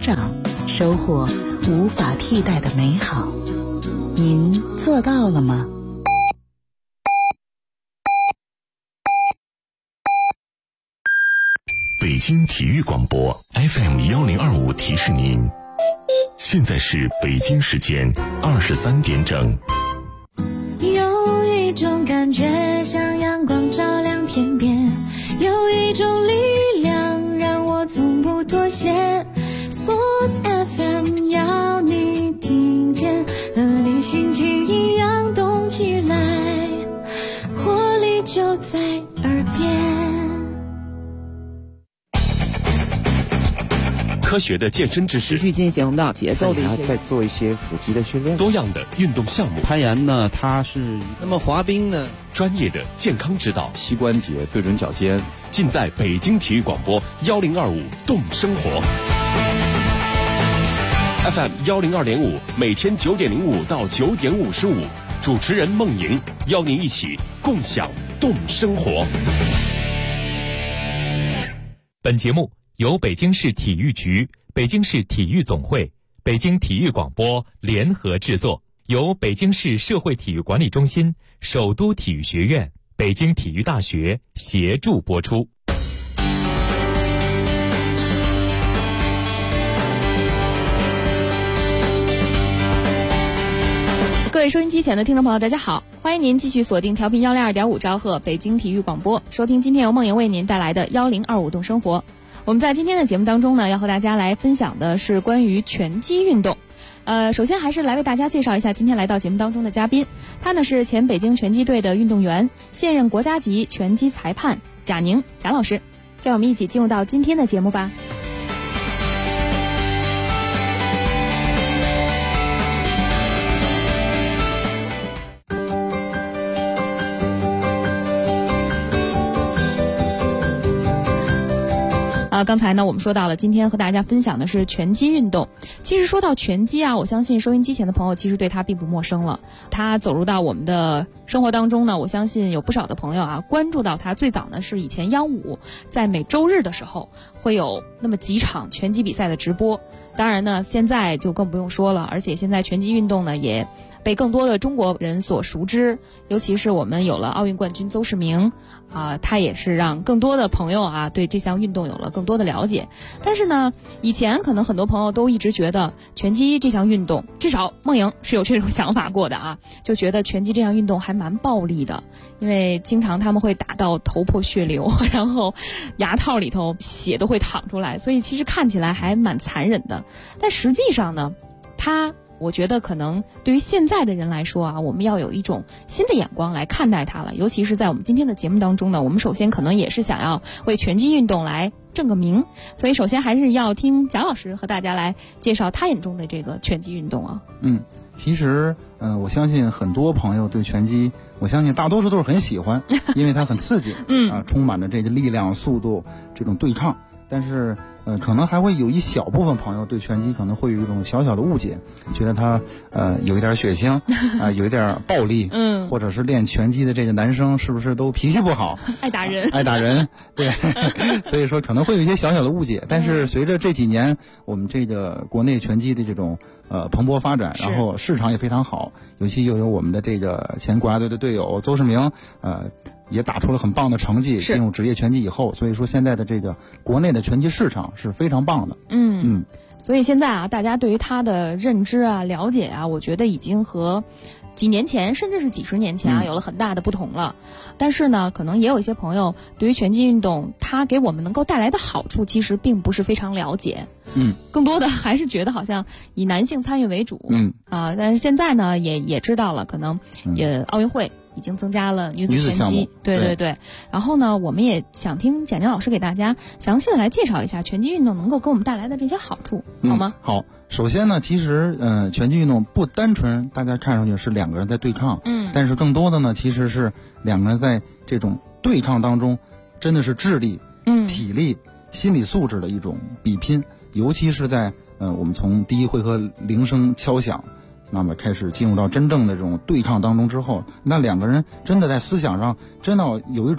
长，收获无法替代的美好。您做到了吗？ 北京体育广播 FM1025提示您，现在是北京时间23点整。 有一种感觉像阳光照亮天边，有一种力量让我从不妥协。 Sports FM 要你听见，和你心情一样动起来，活力就在耳边。 科学的健身知识， 持续进行的节奏的一些， 再做一些腹肌的训练， 多样的运动项目。 攀岩呢，它是那么滑冰呢， 专业的健康指导， 膝关节对准脚尖， 尽在北京体育广播1025动生活 FM102.5，每天9点05到9点55，主持人孟莹邀您一起共享动生活。 本节目由北京市体育局、北京市体育总会、北京体育广播联合制作，由北京市社会体育管理中心、首都体育学院、北京体育大学协助播出。 各位收音机前的听众朋友，大家好，欢迎您继续锁定调频102.5兆赫北京体育广播，收听今天由梦莹为您带来的1025动生活。我们在今天的节目当中呢，要和大家来分享的是关于拳击运动。首先还是来为大家介绍一下今天来到节目当中的嘉宾，他呢是前北京拳击队的运动员，现任国家级拳击裁判贾宁贾老师。让我们一起进入到今天的节目吧。刚才呢我们说到了今天和大家分享的是拳击运动。其实说到拳击啊，我相信收音机前的朋友其实对它并不陌生了。它走入到我们的生活当中呢，我相信有不少的朋友啊关注到它。最早呢是以前央五在每周日的时候会有那么几场拳击比赛的直播，当然呢现在就更不用说了，而且现在拳击运动呢也被更多的中国人所熟知，尤其是我们有了奥运冠军邹市明他也是让更多的朋友啊对这项运动有了更多的了解。但是呢，以前可能很多朋友都一直觉得拳击这项运动，至少梦莹是有这种想法过的啊，就觉得拳击这项运动还蛮暴力的，因为经常他们会打到头破血流，然后牙套里头血都会淌出来，所以其实看起来还蛮残忍的。但实际上呢，我觉得可能对于现在的人来说啊，我们要有一种新的眼光来看待它了。尤其是在我们今天的节目当中呢，我们首先可能也是想要为拳击运动来正个名，所以首先还是要听贾老师和大家来介绍他眼中的这个拳击运动啊。 其实我相信很多朋友对拳击，我相信大多数都是很喜欢，因为它很刺激，充满着这个力量、速度这种对抗。但是可能还会有一小部分朋友对拳击可能会有一种小小的误解，觉得他有一点血腥有一点暴力，或者是练拳击的这个男生是不是都脾气不好，爱打人对所以说可能会有一些小小的误解。但是随着这几年我们这个国内拳击的这种蓬勃发展，然后市场也非常好，尤其又有我们的这个前国家队的队友邹市明也打出了很棒的成绩，进入职业拳击以后，所以说现在的这个国内的拳击市场是非常棒的。 所以现在啊，大家对于他的认知啊、了解啊，我觉得已经和几年前甚至是几十年前啊有了很大的不同了。但是呢，可能也有一些朋友对于拳击运动它给我们能够带来的好处其实并不是非常了解。更多的还是觉得好像以男性参与为主。但是现在呢也知道了，可能也奥运会已经增加了女子拳击，对。然后呢，我们也想听贾宁老师给大家详细的来介绍一下拳击运动能够给我们带来的这些好处，好吗？ 好，首先呢，其实拳击运动不单纯大家看上去是两个人在对抗，但是更多的呢，其实是两个人在这种对抗当中，真的是智力、体力、心理素质的一种比拼，尤其是在我们从第一回合铃声敲响，那么开始进入到真正的这种对抗当中之后，那两个人真的在思想上真的有一种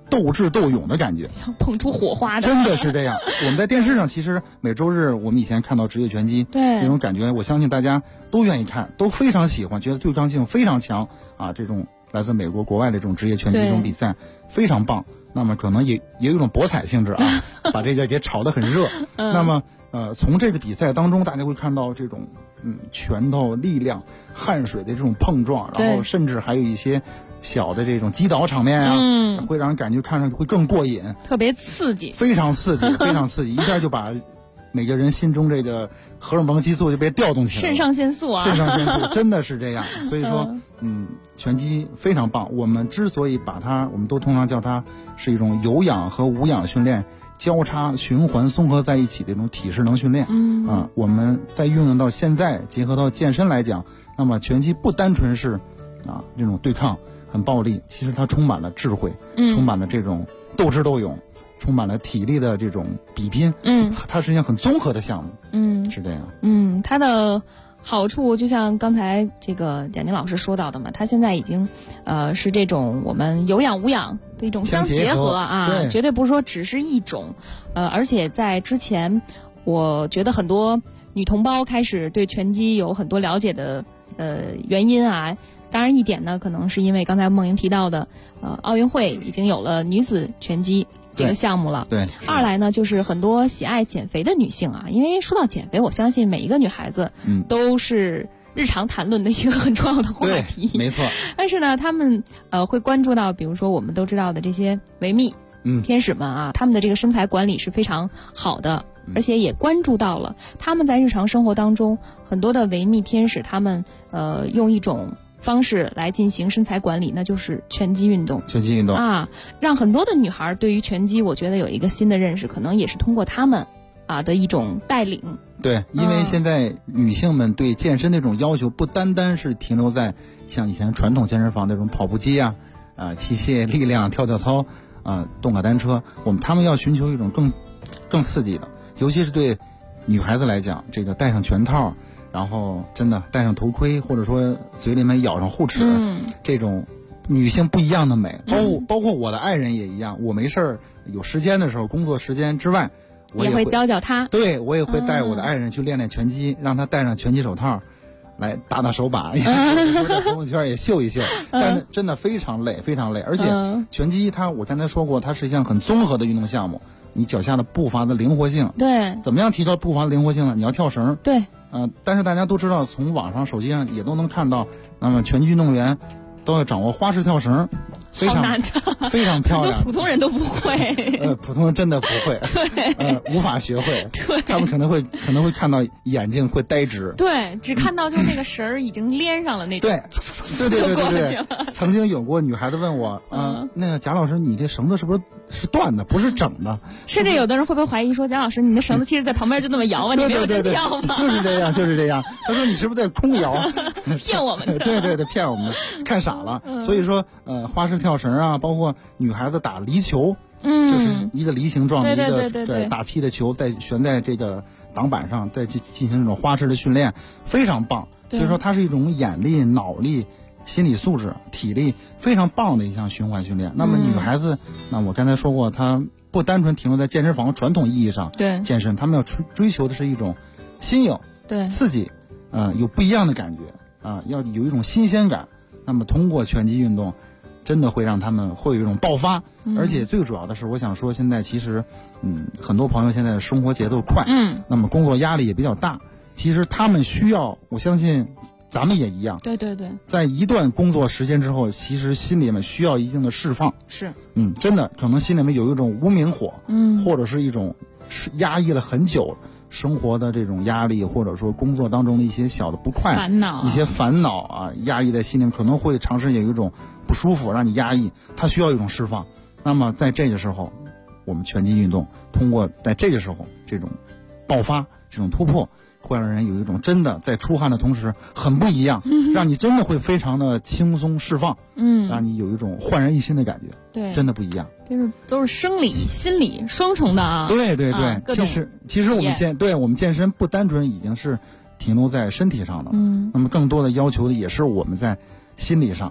斗智斗勇的感觉， 碰出火花的， 真的是这样。我们在电视上其实每周日我们以前看到职业拳击， 对那种感觉，我相信大家都愿意看，都非常喜欢，觉得对抗性非常强啊。这种来自美国国外的这种职业拳击这种比赛非常棒。那么可能也有一种博彩性质啊，把这个给炒得很热。那么从这个比赛当中，大家会看到这种拳头力量、汗水的这种碰撞，然后甚至还有一些小的这种击倒场面啊，会让人感觉看上去会更过瘾， 特别刺激， 非常刺激，非常刺激，一下就把每个人心中这个荷尔蒙激素就被调动起来了， 肾上腺素啊， 肾上腺素真的是这样。所以说，拳击非常棒。我们之所以把它，我们都通常叫它是一种有氧和无氧训练交叉循环综合在一起的一种体适能训练。我们在运用到现在，结合到健身来讲，那么拳击不单纯是这种对抗很暴力，其实它充满了智慧，充满了这种斗智斗勇，充满了体力的这种比拼。它是一项很综合的项目。是这样。 它的好处就像刚才这个贾宁老师说到的嘛，它现在已经是这种我们有氧无氧的一种相结合啊，绝对不是说只是一种。而且在之前，我觉得很多女同胞开始对拳击有很多了解的原因啊。当然一点呢，可能是因为刚才梦莹提到的，奥运会已经有了女子拳击这个项目了。 对。 二来呢，就是很多喜爱减肥的女性啊，因为说到减肥，我相信每一个女孩子都是日常谈论的一个很重要的话题。 对，没错。 但是呢，她们会关注到，比如说我们都知道的这些维密天使们啊，他们的这个身材管理是非常好的。而且也关注到了他们在日常生活当中很多的维密天使，他们用一种方式来进行身材管理，那就是拳击运动。 拳击运动啊，让很多的女孩对于拳击，我觉得有一个新的认识，可能也是通过他们的一种带领。 对，因为现在女性们对健身那种要求，不单单是停留在像以前传统健身房那种跑步机器械力量、跳跳操动感单车，他们要寻求一种更刺激的。尤其是对女孩子来讲，这个戴上拳套，然后真的戴上头盔，或者说嘴里面咬上护齿，这种女性不一样的美。包括我的爱人也一样，我没事儿有时间的时候，工作时间之外，我也会教她。 对，我也会带我的爱人去练练拳击，让她戴上拳击手套来打手把，在朋友圈也秀一秀。但是真的非常累，非常累。而且拳击我刚才说过，它是一项很综合的运动项目。你脚下的步伐的灵活性， 对， 怎么样提高步伐的灵活性呢？你要跳绳， 对， 但是大家都知道，从网上、手机上也都能看到，那么拳击运动员都要掌握花式跳绳，非常漂亮， 普通人都不会， 普通人真的不会，无法学会， 对， 他们可能会看到眼睛会呆直， 对，只看到就是那个绳儿已经连上了那种， 对，曾经有过女孩子问我，那个贾老师，你这绳子是不是断的，不是整的？ 甚至有的人会不会怀疑说，贾老师，你的绳子其实在旁边就那么摇啊，你没有真跳吗？ 就是这样。他说你是不是在空摇？ 骗我们的？ 对，骗我们的，看傻了。所以说，花式跳绳啊，包括女孩子打离球，就是一个梨形状的一个打气的球，再悬在这个挡板上，再去进行这种花式的训练，非常棒。所以说，它是一种眼力、脑力、心理素质、体力非常棒的一项循环训练。那么女孩子，那我刚才说过，她不单纯停留在健身房传统意义上健身，她们要追求的是一种新颖、刺激，有不一样的感觉要有一种新鲜感。那么通过拳击运动，真的会让他们会有一种爆发。而且最主要的是，我想说，现在其实，很多朋友现在生活节奏快，那么工作压力也比较大，其实他们需要，我相信咱们也一样， 对， 在一段工作时间之后，其实心里面需要一定的释放， 是， 真的可能心里面有一种无名火，或者是一种压抑了很久生活的这种压力，或者说工作当中的一些小的不快、一些烦恼压抑在心里面，可能会长时间有一种不舒服，让你压抑，它需要一种释放。那么在这个时候，我们拳击运动通过在这个时候这种爆发、这种突破，会让人有一种真的在出汗的同时很不一样，让你真的会非常的轻松释放，让你有一种焕然一新的感觉， 对， 真的不一样。 就是都是生理、心理双重的啊。 对，其实我们健身不单纯已经是停留在身体上的，那么更多的要求的也是我们在心理上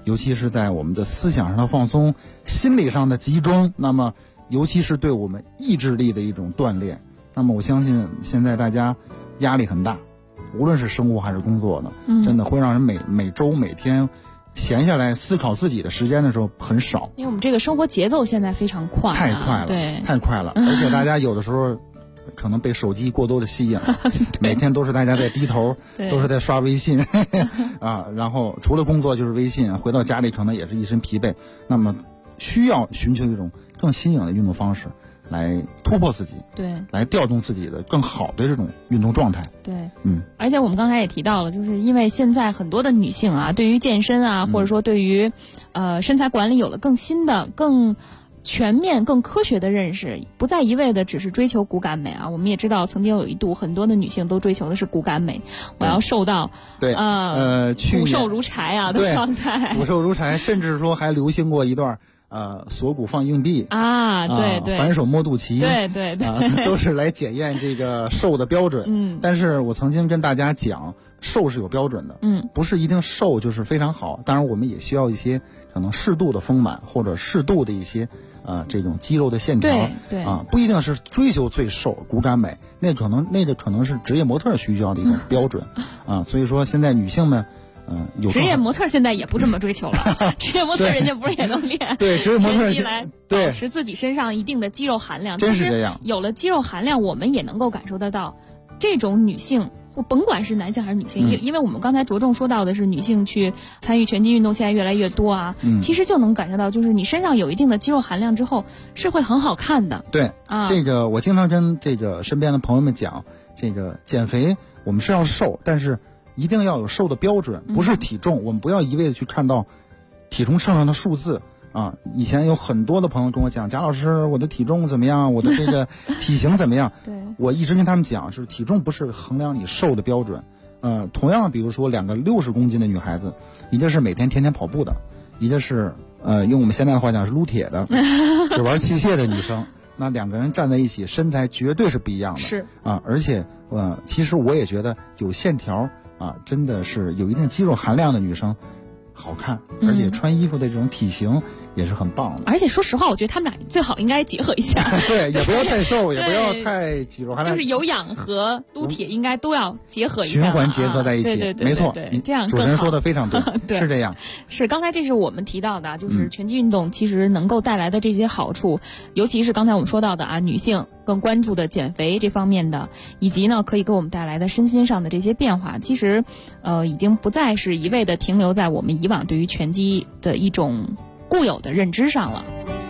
尤其是在我们的思想上的放松、心理上的集中，那么尤其是对我们意志力的一种锻炼。那么我相信现在大家压力很大，无论是生活还是工作的，真的会让人每周每天闲下来思考自己的时间的时候很少。 因为我们这个生活节奏现在非常快， 太快了， 对， 太快了，而且大家有的时候可能被手机过多的吸引了，每天都是大家在低头，都是在刷微信啊，然后除了工作就是微信，回到家里可能也是一身疲惫，那么需要寻求一种更新颖的运动方式来突破自己， 对， 来调动自己的更好的这种运动状态。 对，而且我们刚才也提到了，就是因为现在很多的女性啊，对于健身啊，或者说对于身材管理有了更新的、更全面、更科学的认识，不再一味的只是追求骨感美啊。我们也知道，曾经有一度很多的女性都追求的是骨感美，我要瘦到骨瘦如柴啊的状态， 骨瘦如柴，甚至说还流行过一段锁骨放硬币啊，对对， 反手摸肚脐， 对对对， 都是来检验这个瘦的标准。但是我曾经跟大家讲，瘦是有标准的，不是一定瘦就是非常好。当然，我们也需要一些可能适度的丰满或者适度的一些这种肌肉的线条， 对不一定是追求最瘦骨感美，那个可能是职业模特需要的一种标准所以说现在女性们。 职业模特现在也不这么追求了，职业模特人家不是也能练？ 对，职业模特来保持自己身上一定的肌肉含量。 真是这样。 有了肌肉含量，我们也能够感受得到，这种女性，我甭管是男性还是女性，因为我们刚才着重说到的是女性去参与拳击运动现在越来越多啊，其实就能感受到，就是你身上有一定的肌肉含量之后，是会很好看的。 对这个我经常跟这个身边的朋友们讲，这个减肥我们是要瘦，但是一定要有瘦的标准，不是体重，我们不要一味的去看到体重秤上的数字以前有很多的朋友跟我讲，贾老师，我的体重怎么样，我的这个体型怎么样？ 对， 我一直跟他们讲，是体重不是衡量你瘦的标准。同样，比如说两个60公斤的女孩子，一个是每天天天跑步的，一个是用我们现在的话讲是撸铁的，是玩器械的女生。那两个人站在一起，身材绝对是不一样的。 是而且其实我也觉得有线条真的是有一定肌肉含量的女生好看，而且穿衣服的这种体型也是很棒的。 而且说实话，我觉得他们俩最好应该结合一下。 对，也不要太瘦，也不要太肌肉含量， 就是有氧和撸铁应该都要结合一下， 循环结合在一起。 对， 没错， 这样主持人说的非常对，是这样。 是刚才这是我们提到的，就是拳击运动其实能够带来的这些好处，尤其是刚才我们说到的女性更关注的减肥这方面的，以及呢可以给我们带来的身心上的这些变化，其实已经不再是一味的停留在我们以往对于拳击的一种固有的认知上了。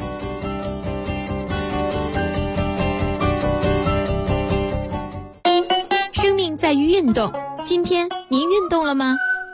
生命在于运动，今天您运动了吗？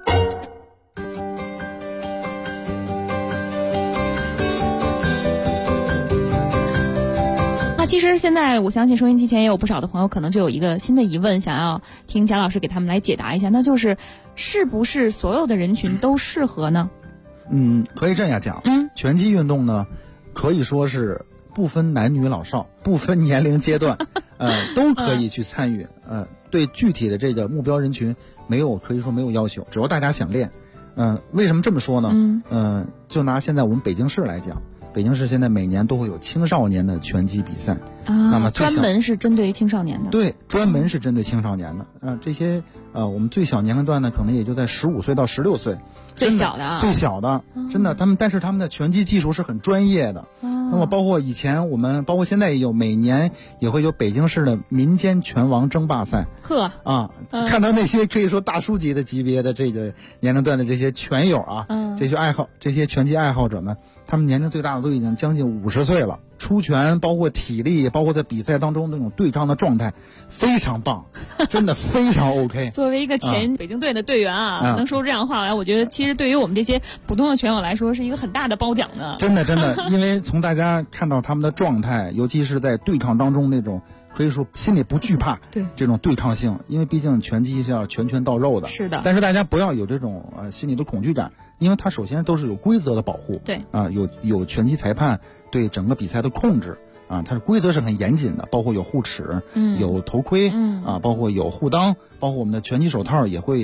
其实现在我相信收音机前也有不少的朋友可能就有一个新的疑问，想要听贾老师给他们来解答一下，那就是是不是所有的人群都适合呢？ 可以这样讲，拳击运动呢可以说是不分男女老少，不分年龄阶段都可以去参与。对具体的这个目标人群可以说没有要求，只要大家想练。为什么这么说呢？就拿现在我们北京市来讲，北京市现在每年都会有青少年的拳击比赛那么专门是针对于青少年的。 对，专门是针对青少年的。这些我们最小年龄段呢，可能也就在15岁到16岁， 最小的最小的，真的，但是他们的拳击技术是很专业的。那么包括以前包括现在也有，每年也会有北京市的民间拳王争霸赛。看到那些可以说大叔级的级别的这个年龄段的这些拳友这些拳击爱好者们，他们年龄最大的都已经将近50岁了，出拳包括体力，包括在比赛当中那种对抗的状态非常棒，真的非常 OK。 作为一个前北京队的队员能说这样的话来，我觉得其实对于我们这些普通的拳友来说是一个很大的褒奖的。 真的，因为从大家看到他们的状态，尤其是在对抗当中那种可以说心里不惧怕这种对抗性，因为毕竟拳击是要拳拳到肉的。 是的。 但是大家不要有这种心理的恐惧感，因为它首先都是有规则的保护。 对有拳击裁判对整个比赛的控制它的规则是很严谨的，包括有护齿，有头盔包括有护裆，包括我们的拳击手套也会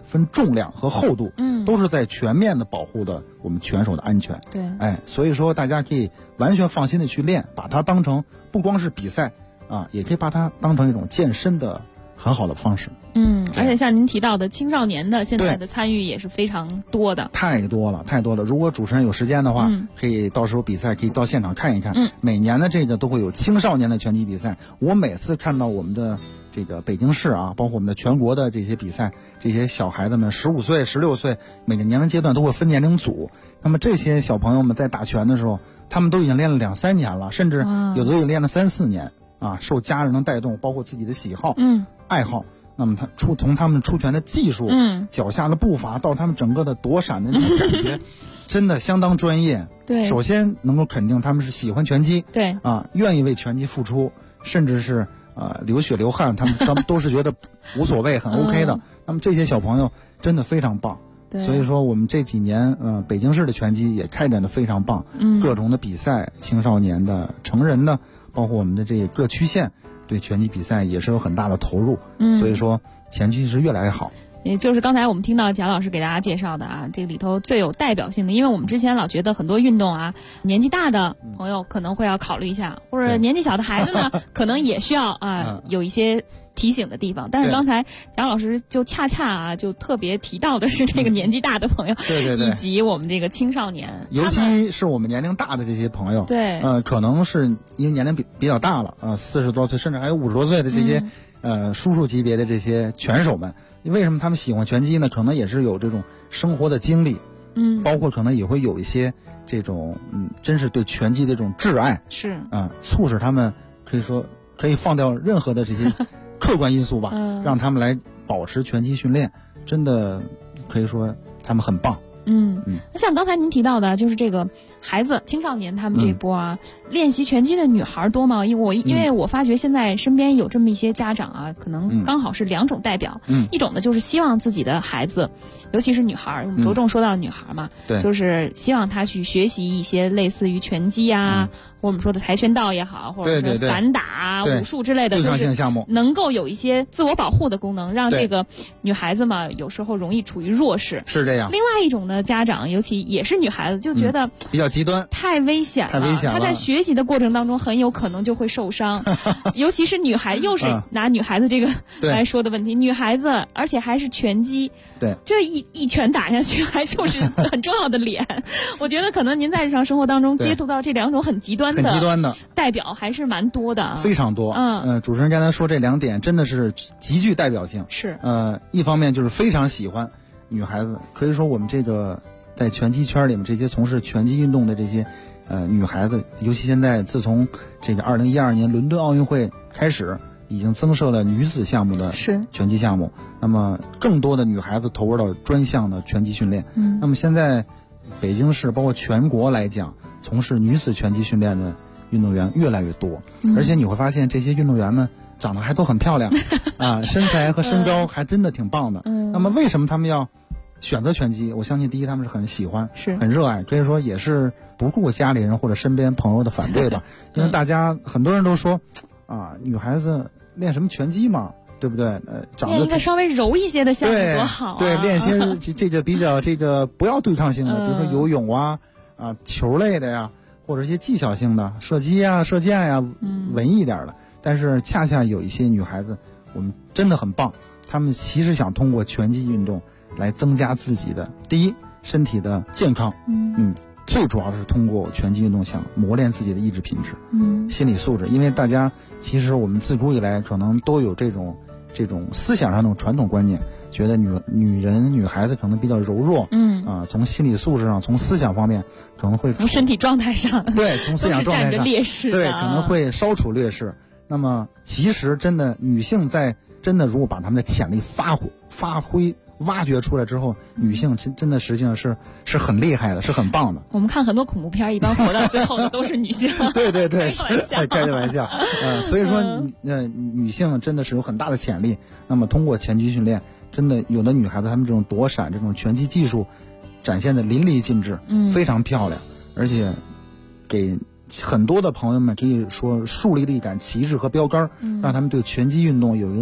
分重量和厚度，都是在全面的保护的我们拳手的安全。 对， 所以说大家可以完全放心的去练，把它当成不光是比赛啊，也可以把它当成一种健身的很好的方式。 而且像您提到的青少年的现在的参与也是非常多的， 太多了。如果主持人有时间的话，可以到时候比赛可以到现场看一看。每年的这个都会有青少年的拳击比赛，我每次看到我们的这个北京市啊，包括我们的全国的这些比赛，这些小孩子们15岁、16岁，每个年龄阶段都会分年龄组。那么这些小朋友们在打拳的时候，他们都已经练了2-3年了，甚至有的也练了3-4年啊，受家人的带动，包括自己的喜好、爱好。那么从他们出拳的技术，脚下的步伐到他们整个的躲闪的那种感觉，真的相当专业。 对， 首先能够肯定他们是喜欢拳击， 对啊，愿意为拳击付出，甚至是流血流汗，他们都是觉得无所谓，很 OK 的。那么这些小朋友真的非常棒。所以说我们这几年北京市的拳击也开展的非常棒，各种的比赛，青少年的、成人的，包括我们的这个各区县对拳击比赛也是有很大的投入，所以说拳击是越来越好。 也就是刚才我们听到贾老师给大家介绍的啊，这里头最有代表性的，因为我们之前老觉得很多运动啊，年纪大的朋友可能会要考虑一下，或者年纪小的孩子呢，可能也需要有一些提醒的地方。但是刚才贾老师就恰恰就特别提到的是这个年纪大的朋友，对，以及我们这个青少年， 尤其是我们年龄大的这些朋友， 对， 可能是因为年龄比较大了，40多岁甚至还有50多岁的这些叔叔级别的这些拳手们。为什么他们喜欢拳击呢？可能也是有这种生活的经历，包括可能也会有一些这种真是对拳击的这种挚爱， 是促使他们可以说可以放掉任何的这些客观因素吧，让他们来保持拳击训练，真的可以说他们很棒。 像刚才您提到的，就是这个孩子、青少年他们这一波啊，练习拳击的女孩多吗？因为我发觉现在身边有这么一些家长啊，可能刚好是2种代表，一种呢就是希望自己的孩子，尤其是女孩，我们着重说到女孩嘛，就是希望她去学习一些类似于拳击啊，或我们说的跆拳道也好，或者是散打啊、武术之类的，就是能够有一些自我保护的功能，让这个女孩子嘛，有时候容易处于弱势。 是这样。 另外一种呢，家长尤其也是女孩子，就觉得比较极端， 太危险了。她在学习的过程当中很有可能就会受伤，尤其是女孩，又是拿女孩子这个来说的问题，女孩子而且还是拳击， 对， 这一拳打下去，还就是很重要的脸。我觉得可能您在日常生活当中接触到这2种很极端的代表还是蛮多的， 非常多。主持人刚才说这2点真的是极具代表性。 是一方面就是非常喜欢女孩子，可以说我们这个在拳击圈里面这些从事拳击运动的这些女孩子，尤其现在自从这个2012年伦敦奥运会开始，已经增设了女子项目的拳击项目，那么更多的女孩子投入到专项的拳击训练。那么现在北京市包括全国来讲，从事女子拳击训练的运动员越来越多，而且你会发现这些运动员们长得还都很漂亮身材和身高还真的挺棒的。那么为什么他们要选择拳击？我相信第一他们是很喜欢，很热爱，可以说也是不顾家里人或者身边朋友的反对吧。因为大家很多人都说女孩子练什么拳击嘛，对不对？长得练一个稍微柔一些的项目多好啊！ 对，练一些这个比较不要对抗性的，比如说游泳球类的呀，或者一些技巧性的射击啊、射箭呀，文艺一点的。但是恰恰有一些女孩子，我们真的很棒，她们其实想通过拳击运动来增加自己的第一身体的健康，最主要的是通过拳击运动想磨练自己的意志品质，心理素质。因为大家其实我们自古以来可能都有这种思想上的传统观念，觉得女孩子可能比较柔弱，从心理素质上，从思想方面可能会从身体状态上， 对，从思想状态上占着劣势， 对，可能会稍处劣势。那么其实真的女性在真的如果把她们的潜力发挥挖掘出来之后，女性真的实际上是很厉害的，是很棒的。 我们看很多恐怖片，一般活到最后的都是女性。 对，开玩笑。所以说女性真的是有很大的潜力。那么通过拳击训练，真的有的女孩子她们这种躲闪这种拳击技术展现的淋漓尽致，非常漂亮，而且给很多的朋友们可以说树立了一杆旗帜和标杆，让他们对拳击运动有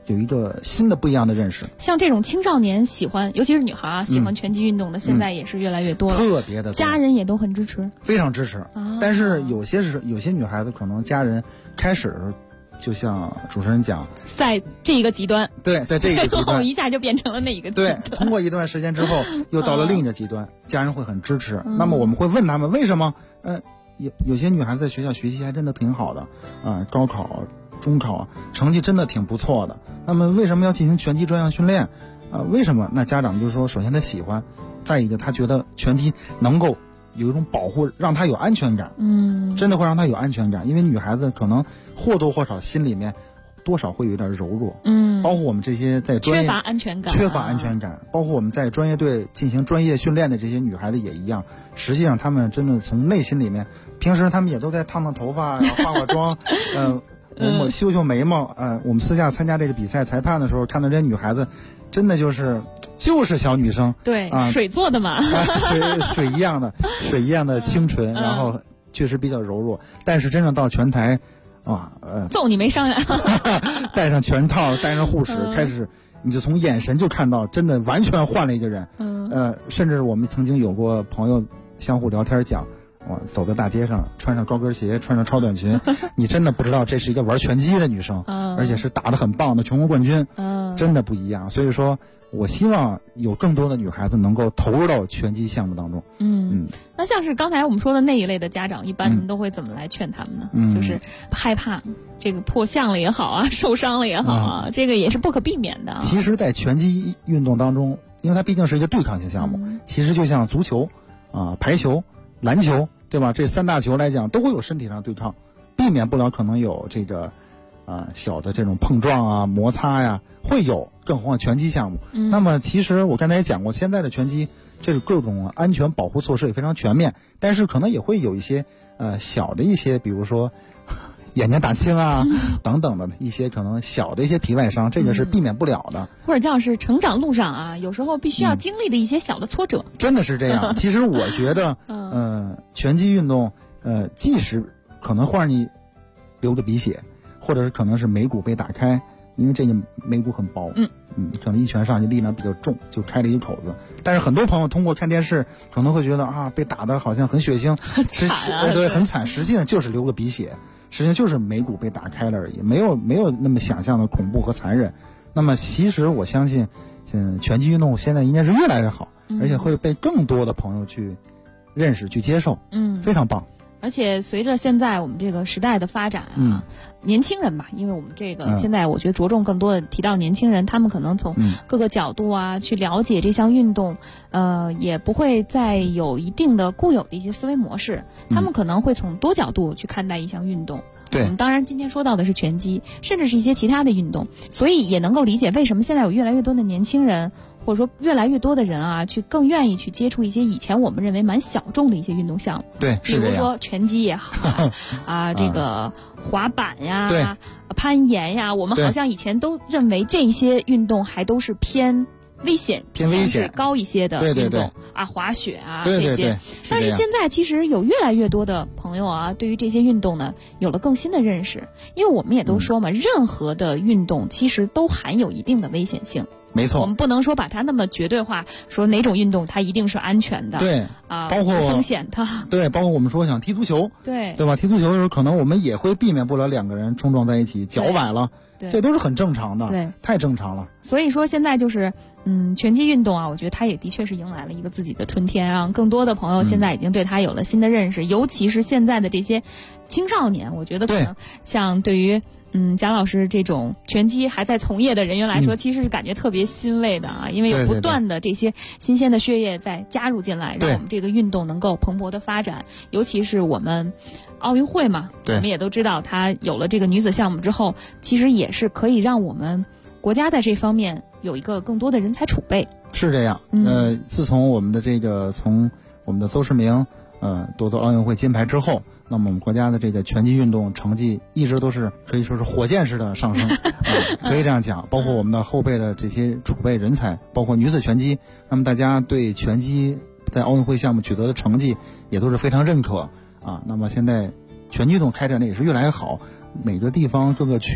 有一个新的不一样的认识。 像这种青少年喜欢，尤其是女孩啊，喜欢拳击运动的，现在也是越来越多了， 特别的多， 家人也都很支持， 非常支持。但是有些女孩子可能家人开始就像主持人讲， 在这一个极端， 对，在这一个极端一下就变成了那一个极端。 对，通过一段时间之后，又到了另一个极端，家人会很支持。那么我们会问他们为什么？有些女孩子在学校学习还真的挺好的啊，高考、中考成绩真的挺不错的。那么为什么要进行拳击专项训练？为什么？那家长就说，首先他喜欢，再一个他觉得拳击能够有一种保护，让他有安全感。真的会让他有安全感，因为女孩子可能或多或少心里面多少会有点柔弱。包括我们这些在专业缺乏安全感， 包括我们在专业队进行专业训练的这些女孩子也一样。实际上她们真的从内心里面，平时她们也都在烫烫头发，然后化化妆，修修眉毛。我们私下参加这个比赛裁判的时候，看到这些女孩子，真的就是小女生， 对水做的嘛， 水一样的清纯，然后确实比较柔弱。但是真正到拳台， 揍你没商量， 戴上拳套，戴上护齿，开始你就从眼神就看到，真的完全换了一个人。甚至我们曾经有过朋友相互聊天讲，走在大街上，穿上高跟鞋，穿上超短裙，你真的不知道这是一个玩拳击的女生，而且是打得很棒的全国冠军，真的不一样。所以说我希望有更多的女孩子能够投入到拳击项目当中。 那像是刚才我们说的那一类的家长，一般你们都会怎么来劝他们呢？就是害怕这个破相了也好啊，受伤了也好啊，这个也是不可避免的。 其实在拳击运动当中，因为它毕竟是一个对抗性项目，其实就像足球排球、篮球，对吧？这三大球来讲，都会有身体上对抗，避免不了可能有这个小的这种碰撞啊、摩擦呀，会有，更何况拳击项目。那么其实我刚才也讲过，现在的拳击这个各种安全保护措施也非常全面，但是可能也会有一些小的一些，比如说眼睛打青啊等等的一些可能小的一些皮外伤，这个是避免不了的。 或者叫是成长路上啊，有时候必须要经历的一些小的挫折。 真的是这样。其实我觉得拳击运动即使可能会让你流个鼻血，或者是可能是眉骨被打开，因为这个眉骨很薄，可能一拳上去力量比较重，就开了一个口子。但是很多朋友通过看电视可能会觉得被打的好像很血腥，对，很惨，实际上就是流个鼻血，实际上就是眉骨被打开了而已，没有那么想象的恐怖和残忍。那么其实我相信拳击运动现在应该是越来越好，而且会被更多的朋友去认识去接受，非常棒。 而且随着现在我们这个时代的发展年轻人吧，因为我们这个现在我觉得着重更多的提到年轻人，他们可能从各个角度去了解这项运动，也不会再有一定的固有的一些思维模式，他们可能会从多角度去看待一项运动。我们当然今天说到的是拳击，甚至是一些其他的运动，所以也能够理解为什么现在有越来越多的年轻人，或者说越来越多的人去更愿意去接触一些以前我们认为蛮小众的一些运动项目。 对， 比如说拳击也好这个滑板呀、攀岩呀，我们好像以前都认为这些运动还都是偏危险高一些的运动滑雪这些。但是现在其实有越来越多的朋友对于这些运动呢有了更新的认识，因为我们也都说嘛，任何的运动其实都含有一定的危险性。 没错， 我们不能说把它那么绝对化，说哪种运动它一定是安全的， 对包括风险的， 对，包括我们说想踢足球，对吧？踢足球的时候，可能我们也会避免不了两个人冲撞在一起，脚崴了，这都是很正常的，对，太正常了。 所以说现在就是拳击运动我觉得它也的确是迎来了一个自己的春天，让更多的朋友现在已经对它有了新的认识，尤其是现在的这些青少年，我觉得可能像对于贾老师这种拳击还在从业的人员来说，其实是感觉特别欣慰的因为有不断的这些新鲜的血液在加入进来，让我们这个运动能够蓬勃的发展。尤其是我们奥运会嘛，我们也都知道，它有了这个女子项目之后，其实也是可以让我们国家在这方面有一个更多的人才储备。 是这样，自从我们的从我们的邹市明夺得奥运会金牌之后，那么我们国家的这个拳击运动成绩一直都是可以说是火箭式的上升，可以这样讲。包括我们的后备的这些储备人才，包括女子拳击，那么大家对拳击在奥运会项目取得的成绩也都是非常认可那么现在拳击运动开展的也是越来越好，每个地方各个区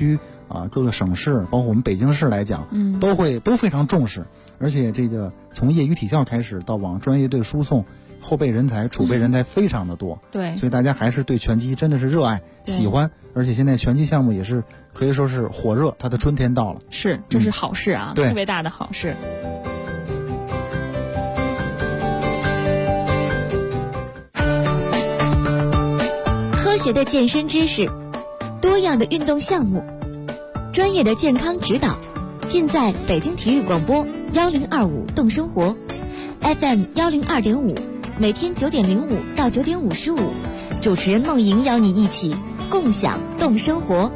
啊，各个省市，包括我们北京市来讲，都非常重视。而且这个从业余体校开始到往专业队输送，后备人才、储备人才非常的多。 对， 所以大家还是对拳击真的是热爱、喜欢，而且现在拳击项目也是可以说是火热，它的春天到了。 是，这是好事啊， 对， 特别大的好事。 科学的健身知识，多样的运动项目，专业的健康指导，尽在北京体育广播1025动生活 FM 102.5，每天9点05到9点55，主持人梦莹邀你一起共享动生活。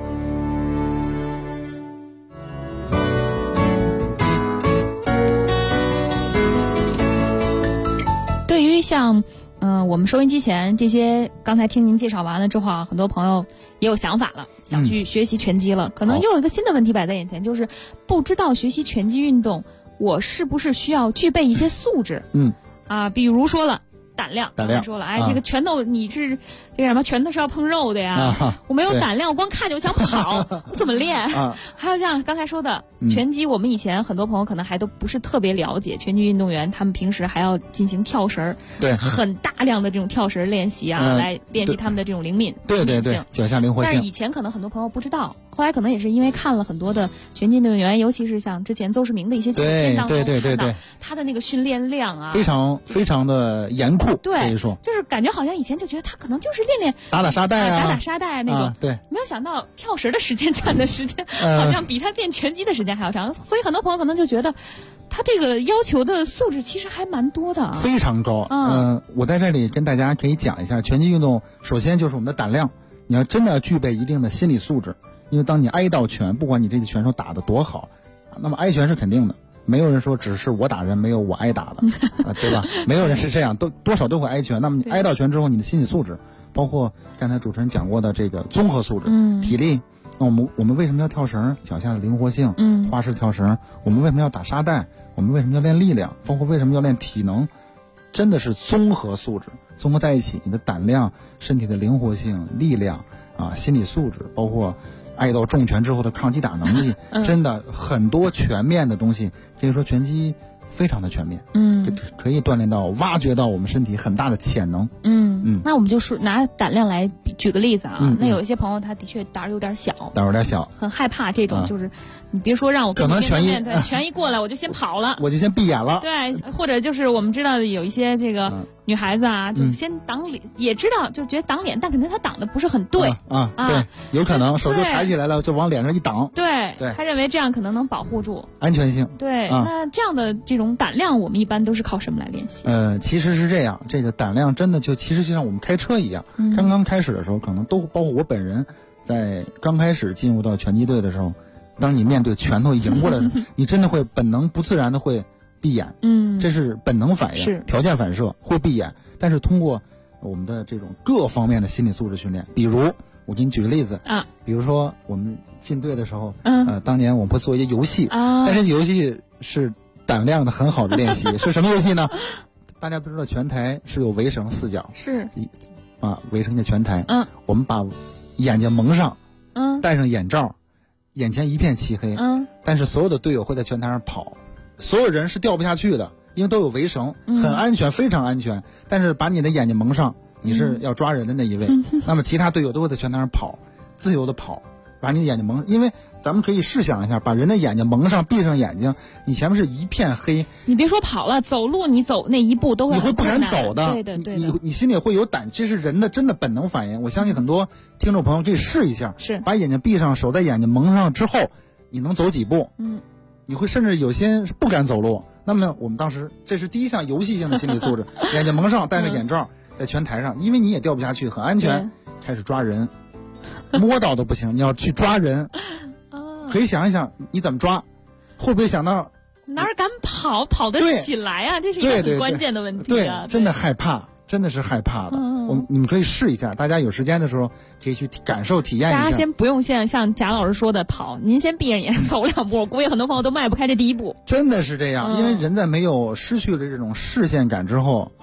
对于像我们收音机前这些，刚才听您介绍完了之后啊，很多朋友也有想法了，想去学习拳击了。可能又有一个新的问题摆在眼前，就是不知道学习拳击运动，我是不是需要具备一些素质？比如说了胆量说了，这个拳头你是这个什么拳头是要碰肉的呀？我没有胆量，我光看就想跑，我怎么练？还有像刚才说的拳击，我们以前很多朋友可能还都不是特别了解，拳击运动员他们平时还要进行跳绳，对，很大量的这种跳绳练习啊，来练习他们的这种灵敏， 对，脚下灵活性。 但是以前可能很多朋友不知道，后来可能也是因为看了很多的拳击运动员，尤其是像之前邹市明的一些纪录片当中，对，他的那个训练量啊， 非常的严酷， 对， 可以说就是感觉好像以前就觉得他可能就是练打沙袋啊， 打沙袋那种， 对， 没有想到跳绳的时间占的时间好像比他练拳击的时间还要长，所以很多朋友可能就觉得他这个要求的素质其实还蛮多的， 非常高。我在这里跟大家可以讲一下，拳击运动首先就是我们的胆量，你要真的具备一定的心理素质，因为当你挨到拳，不管你这个拳手打得多好，那么挨拳是肯定的。没有人说只是我打人，没有我挨打的，对吧？没有人是这样，多少都会挨拳。那么你挨到拳之后，你的心理素质，包括刚才主持人讲过的这个综合素质，体力。那我们为什么要跳绳？脚下的灵活性，花式跳绳。我们为什么要打沙袋？我们为什么要练力量？包括为什么要练体能？真的是综合素质，综合在一起，你的胆量、身体的灵活性、力量啊，心理素质，包括挨到重拳之后的抗击打能力，真的很多全面的东西，可以说拳击非常的全面，可以锻炼到、挖掘到我们身体很大的潜能。 那我们就说拿胆量来举个例子啊，那有一些朋友他的确胆儿有点小，很害怕这种，就是你别说让我可能拳一过来我就先跑了， 我就先闭眼了， 对，或者就是我们知道的有一些这个女孩子啊，就先挡脸，也知道就觉得挡脸，但可能她挡的不是很对对，有可能手就抬起来了，就往脸上一挡， 对，她认为这样可能能保护住安全性。 对，那这样的这种胆量，我们一般都是靠什么来练习？ 其实是这样，这个胆量真的其实就像我们开车一样，刚刚开始的时候，可能都包括我本人，在刚开始进入到拳击队的时候，当你面对拳头迎过来的时候，你真的会本能不自然的会闭眼，这是本能反应，条件反射会闭眼。但是通过我们的这种各方面的心理素质训练，比如我给你举个例子比如说我们进队的时候，当年我们会做一些游戏，但是游戏是胆量的很好的练习，是什么游戏呢？大家都知道拳台是有围绳4角， 是围成一个拳台，我们把眼睛蒙上，戴上眼罩，眼前一片漆黑，但是所有的队友会在拳台上跑，所有人是掉不下去的，因为都有围绳，很安全，非常安全。但是把你的眼睛蒙上，你是要抓人的那一位，那么其他队友都会在拳台上跑，自由的跑，把你的眼睛蒙，因为咱们可以试想一下，把人的眼睛蒙上，闭上眼睛，你前面是一片黑， 你别说跑了，走路你走那一步都会你会不敢走的， 对的， 你心里会有胆，这是人的真的本能反应。我相信很多听众朋友可以试一下， 是把眼睛闭上，手在眼睛蒙上之后，你能走几步？你会甚至有些是不敢走路。那么我们当时这是第一项游戏性的心理素质，眼睛蒙上，戴着眼罩，在拳台上，因为你也掉不下去，很安全，开始抓人，摸到都不行，你要去抓人。可以想一想你怎么抓，会不会想到哪儿敢跑得起来啊？这是一个很关键的问题啊！ 真的害怕，真的是害怕的。你们可以试一下，大家有时间的时候可以去感受体验一下。 大家先不用像贾老师说的跑，您先闭着眼走2步，我估计很多朋友都迈不开这第一步。 真的是这样，因为人在没有失去了这种视线感之后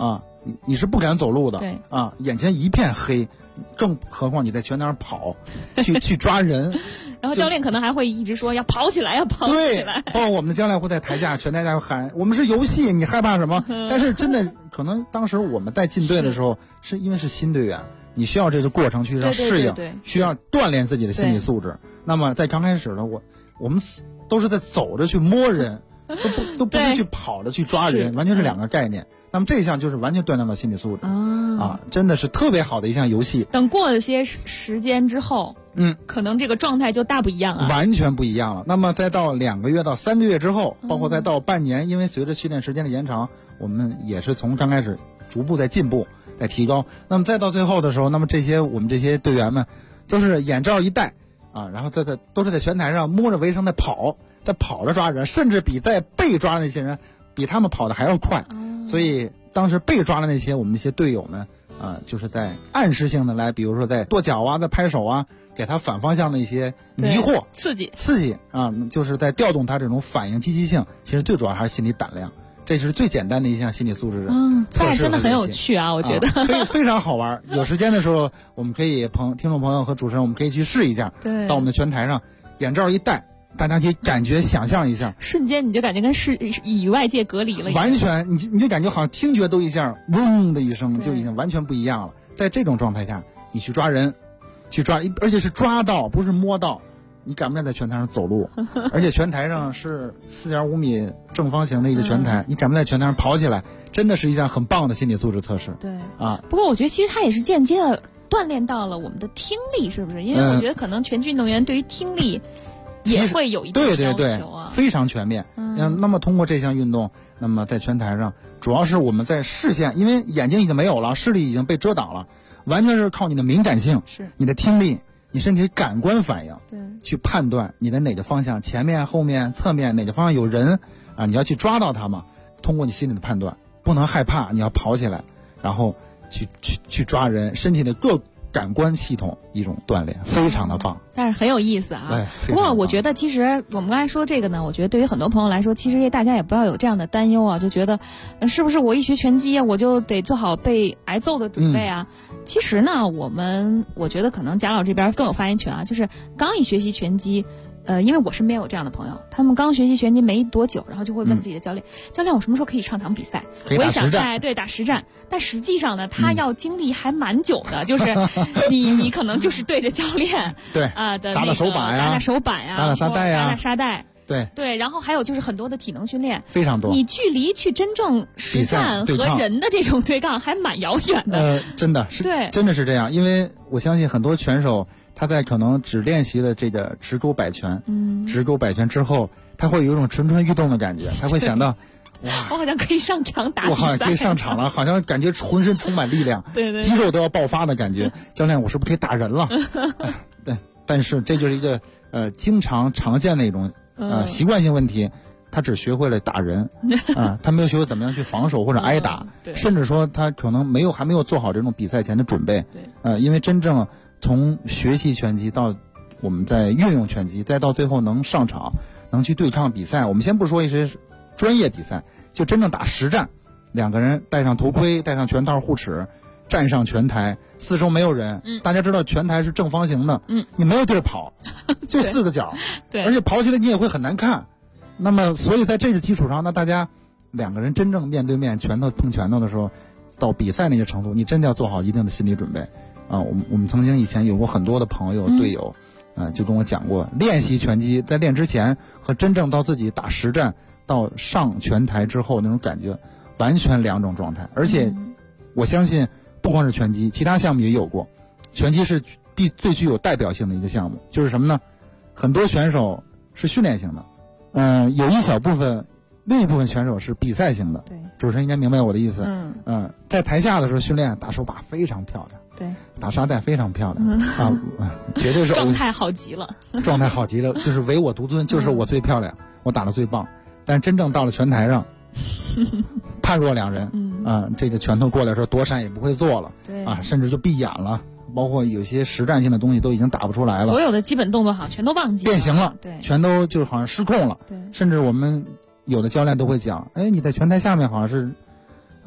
你是不敢走路的， 对啊，眼前一片黑，更何况你在拳台上跑，去抓人。 然后教练可能还会一直说要跑起来，要跑起来。 对，包括我们的教练会在台下拳台下喊：“我们是游戏，你害怕什么？”但是真的，可能当时我们在进队的时候，是因为是新队员，你需要这个过程去让适应，需要锻炼自己的心理素质。那么在刚开始呢，我们都是在走着去摸人，都不是去跑着去抓人，完全是两个概念。那么这一项就是完全锻炼了心理素质啊，真的是特别好的一项游戏。 等过了些时间之后，可能这个状态就大不一样了， 完全不一样了。那么再到2个月到3个月之后，包括再到半年，因为随着训练时间的延长，我们也是从刚开始逐步在进步，在提高。那么再到最后的时候，那么我们这些队员们都是眼罩一戴啊，然后都是在拳台上摸着围绳在跑着抓人，甚至比在被抓的那些人比他们跑的还要快。所以当时被抓的那些我们那些队友们就是在暗示性的来，比如说在跺脚啊，在拍手啊，给他反方向的一些迷惑、 刺激啊，就是在调动他这种反应积极性。其实最主要还是心理胆量，这是最简单的一项心理素质测试。 真的很有趣啊，我觉得非常好玩。有时间的时候，我们可以听众朋友和主持人，我们可以去试一下。 对， 到我们的拳台上，眼罩一戴，大家可以想象一下， 瞬间你就感觉跟与外界隔离了， 完全你就感觉好像听觉都一下嗡的一声，就已经完全不一样了。在这种状态下，你去抓人，而且是抓到，不是摸到。你敢不敢在拳台上走路？而且拳台上是4.5米正方形的一个拳台，你敢不敢在拳台上跑起来？真的是一项很棒的心理素质测试。 对啊， 不过我觉得其实它也是间接的锻炼到了我们的听力，是不是？因为我觉得可能拳击运动员对于听力也会有一定的要求啊， 非常全面。那么通过这项运动，那么在拳台上，主要是我们在视线，因为眼睛已经没有了，视力已经被遮挡了，完全是靠你的敏感性，你的听力，你身体感官反应，去判断你的哪个方向，前面、后面、侧面哪个方向有人啊，你要去抓到他嘛。通过你心里的判断，不能害怕，你要跑起来，然后去抓人，身体的各感官系统一种锻炼，非常的棒， 但是很有意思啊。不过我觉得其实我们刚才说这个呢，我觉得对于很多朋友来说，其实大家也不要有这样的担忧啊，就觉得是不是我一学拳击我就得做好被挨揍的准备啊？其实呢，我觉得可能贾老这边更有发言权啊，就是刚一学习拳击。因为我身边有这样的朋友，他们刚学习拳击没多久，然后就会问自己的教练，教练我什么时候可以上场比赛？我也想打实战，但实际上呢，他要经历还蛮久的，就是你可能就是对着教练打打手板呀，打打沙袋呀， 打打沙袋。 对， 然后还有就是很多的体能训练， 非常多。 你距离去真正实战和人的这种对抗还蛮遥远的。 真的是，真的是这样。因为我相信很多拳手，他在可能只练习了这个直勾摆拳，直勾摆拳之后，他会有一种蠢蠢欲动的感觉，他会想到，哇， 我好像可以上场打比赛， 我好像可以上场了，好像感觉浑身充满力量， 对， 肌肉都要爆发的感觉。教练，我是不是可以打人了？但是这就是一个常见的一种习惯性问题。他只学会了打人他没有学会怎么样去防守或者挨打，甚至说他可能还没有做好这种比赛前的准备。因为真正从学习拳击到我们在运用拳击，再到最后能上场能去对抗比赛，我们先不说一些专业比赛，就真正打实战，2个人戴上头盔，戴上拳套护齿，站上拳台，四周没有人，大家知道拳台是正方形的，你没有地儿跑，就4个角而且跑起来你也会很难看。那么所以在这个基础上，那大家2个人真正面对面拳头碰拳头的时候，到比赛那个程度，你真的要做好一定的心理准备啊。我们曾经以前有过很多的朋友队友就跟我讲过，练习拳击在练之前和真正到自己打实战到上拳台之后那种感觉完全2种状态。而且我相信不光是拳击，其他项目也有过，拳击是最具有代表性的一个项目。就是什么呢？很多选手是训练型的，有一小部分，另一部分选手是比赛型的。 对， 主持人应该明白我的意思。在台下的时候训练打手把非常漂亮， 对， 打沙袋非常漂亮绝对是状态好极了， 状态好极了，就是唯我独尊，就是我最漂亮，我打得最棒。但真正到了拳台上，判若两人。这个拳头过来的时候，躲闪也不会做了，甚至就闭眼了。包括有些实战性的东西都已经打不出来了， 所有的基本动作好像全都忘记了， 变形了， 对， 全都就好像失控了。 对， 甚至我们有的教练都会讲，你在拳台下面好像是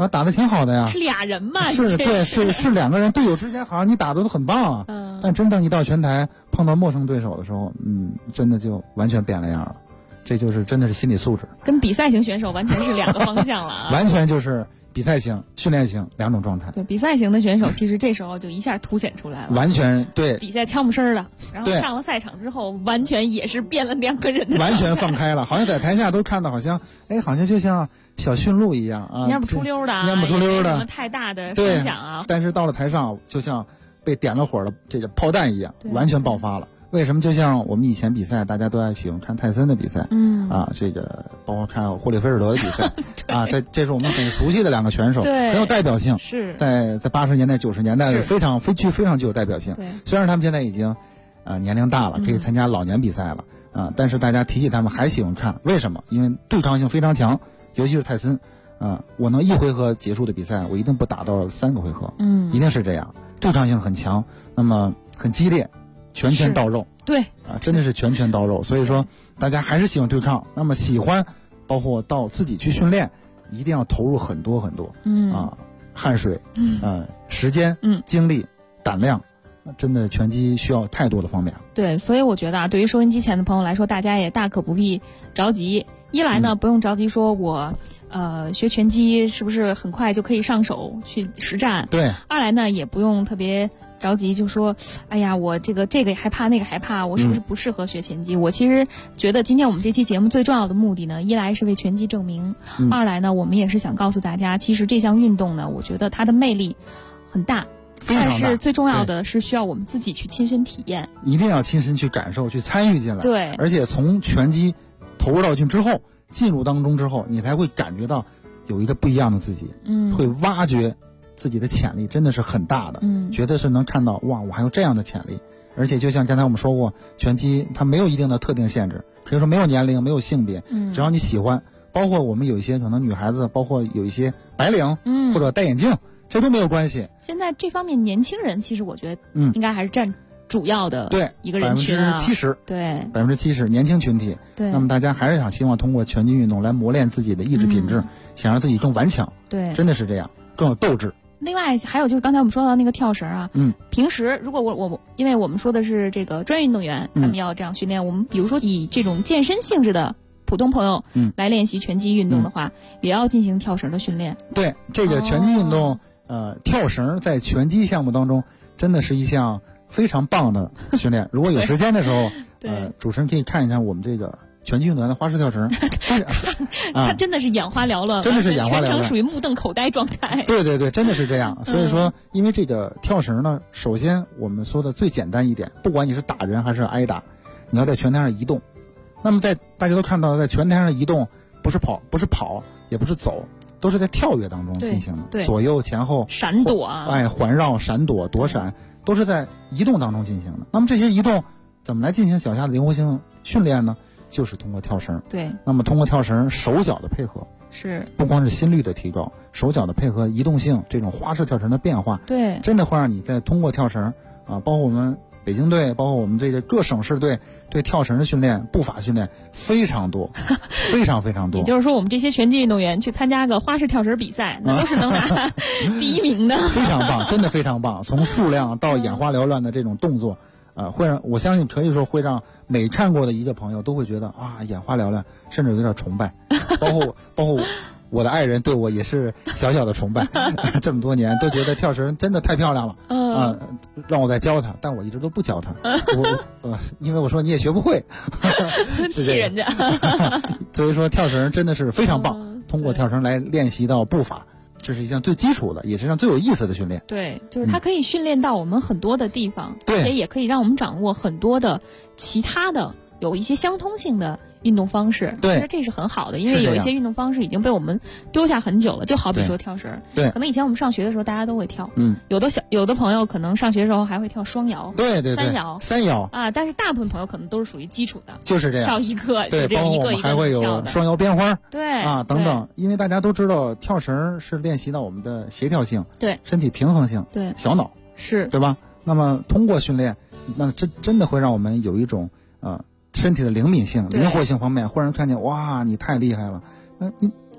啊，打得挺好的呀， 是俩人嘛？ 是，对，是两个人，队友之间好像你打得都很棒啊，但真正一到拳台碰到陌生对手的时候，真的就完全变了样了。这就是真的是心理素质， 跟比赛型选手完全是两个方向了啊！ 完全就是比赛型、训练型两种状态。 对，比赛型的选手其实这时候就一下凸显出来了， 完全对比赛悄没声的，然后上了赛场之后，完全也是变了两个人的， 完全放开了，好像在台下都看到，好像就像小驯鹿一样啊， 蔫不出溜的， 蔫不出溜的， 没什么太大的声响啊。 但是到了台上，就像被点了火的这个炮弹一样，完全爆发了。为什么？就像我们以前比赛，大家都爱喜欢看泰森的比赛，这个包括看霍利菲尔德的比赛啊，这是我们很熟悉的两个选手，很有代表性。 是在80年代、90年代非常具有代表性。虽然他们现在已经年龄大了，可以参加老年比赛了但是大家提起他们还喜欢看，为什么？因为对抗性非常强，尤其是泰森我能一回合结束的比赛，我一定不打到3个回合，一定是这样，对抗性很强，那么很激烈。拳拳到肉， 对真的是拳拳到肉。所以说，大家还是喜欢对抗。那么喜欢，包括到自己去训练，一定要投入很多很多，汗水，时间，精力，胆量，真的拳击需要太多的方面。 对，所以我觉得对于收音机前的朋友来说，大家也大可不必着急。一来呢，不用着急说我学拳击是不是很快就可以上手去实战？ 对。 二来呢，也不用特别着急，就说哎呀，我这个害怕，那个害怕，我是不是不适合学拳击？我其实觉得今天我们这期节目最重要的目的呢，一来是为拳击证明，二来呢，我们也是想告诉大家，其实这项运动呢，我觉得它的魅力很大。但是最重要的是需要我们自己去亲身体验， 一定要亲身去感受、去参与进来。 对， 而且从拳击投入到之后，进入当中之后，你才会感觉到有一个不一样的自己，会挖掘自己的潜力，真的是很大的，觉得是能看到哇，我还有这样的潜力。而且就像刚才我们说过，拳击它没有一定的特定限制，可以说没有年龄、没有性别，只要你喜欢，包括我们有一些可能女孩子，包括有一些白领，或者戴眼镜。这都没有关系。 现在这方面年轻人，其实我觉得应该还是占主要的一个人群 ，70%， 对 ，70%年轻群体。 对， 那么大家还是希望通过拳击运动来磨练自己的意志品质，想让自己更顽强。 对， 真的是这样，更有斗志。 另外还有就是刚才我们说到那个跳绳啊，平时如果我因为我们说的是这个专业运动员，他们要这样训练，我们比如说以这种健身性质的普通朋友来练习拳击运动的话，也要进行跳绳的训练。 对，这个拳击运动。跳绳在拳击项目当中真的是一项非常棒的训练。如果有时间的时候，主持人可以看一下我们这个拳击运动员的花式跳绳， 他真的是眼花缭乱， 真的是眼花缭乱， 全程属于目瞪口呆状态。 对对对，真的是这样。所以说，因为这个跳绳呢，首先我们说的最简单一点，不管你是打人还是挨打，你要在拳台上移动。那么大家都看到，在拳台上移动，不是跑，也不是走。都是在跳跃当中进行的，左右前后闪躲环绕、闪躲、躲闪，都是在移动当中进行的。那么这些移动怎么来进行脚下的灵活性训练呢？就是通过跳绳。 对。那么通过跳绳，手脚的配合是不光是心率的提高，手脚的配合、移动性这种花式跳绳的变化， 对， 真的会让你在通过跳绳包括我们北京队，包括我们这个各省市队对跳绳的训练、步法训练非常多，非常非常多。 也就是说，我们这些拳击运动员去参加个花式跳绳比赛，那都是能拿第1名的。 非常棒，真的非常棒。从数量到眼花缭乱的这种动作，我相信可以说会让每看过的一个朋友都会觉得眼花缭乱，甚至有点崇拜。包括我的爱人对我也是小小的崇拜，这么多年都觉得跳绳真的太漂亮了，让我再教他，但我一直都不教他，因为我说你也学不会， 气人家。 所以说跳绳真的是非常棒，通过跳绳来练习到步法，这是一项最基础的，也是一项最有意思的训练。 对，就是它可以训练到我们很多的地方， 而且也可以让我们掌握很多的其他的有一些相通性的运动方式。 对， 其实这是很好的，因为有一些运动方式已经被我们丢下很久了，就好比说跳绳。 对， 可能以前我们上学的时候大家都会跳，有的朋友可能上学的时候还会跳双摇， 对，三摇但是大部分朋友可能都是属于基础的， 就是这样， 跳一个， 对，包括我们还会有双摇边花， 对等等。因为大家都知道跳绳是练习到我们的协调性， 对， 身体平衡性， 对， 小脑是， 对吧？那么通过训练，那真的会让我们有一种身体的灵敏性、灵活性方面，忽然看见哇，你太厉害了，你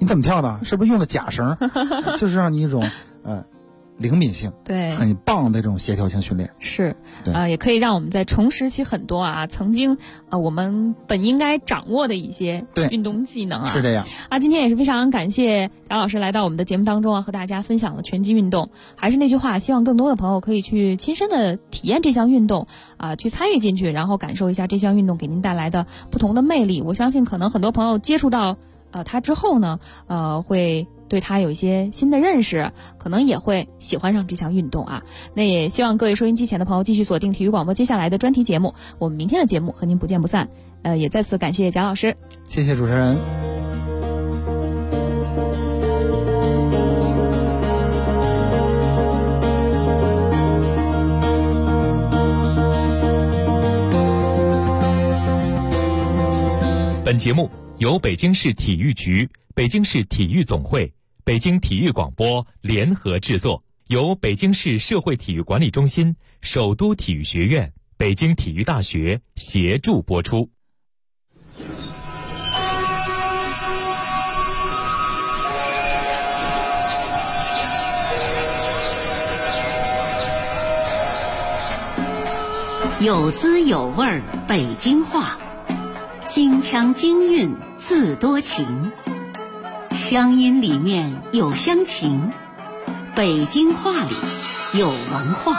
你怎么跳的？是不是用的假绳？就是让你一种灵敏性， 对， 很棒的这种协调性训练。 是，也可以让我们再重拾起很多曾经我们本应该掌握的一些运动技能是这样今天也是非常感谢贾老师来到我们的节目当中和大家分享了拳击运动。还是那句话，希望更多的朋友可以去亲身的体验这项运动去参与进去，然后感受一下这项运动给您带来的不同的魅力。我相信可能很多朋友接触到它之后呢，会对他有一些新的认识，可能也会喜欢上这项运动那也希望各位收音机前的朋友继续锁定体育广播接下来的专题节目，我们明天的节目和您不见不散。也再次感谢贾老师， 谢谢主持人。 本节目由北京市体育局、北京市体育总会、北京体育广播联合制作，由北京市社会体育管理中心、首都体育学院、北京体育大学协助播出。 有滋有味儿北京话，京腔京韵自多情，乡音里面有乡情，北京话里有文化。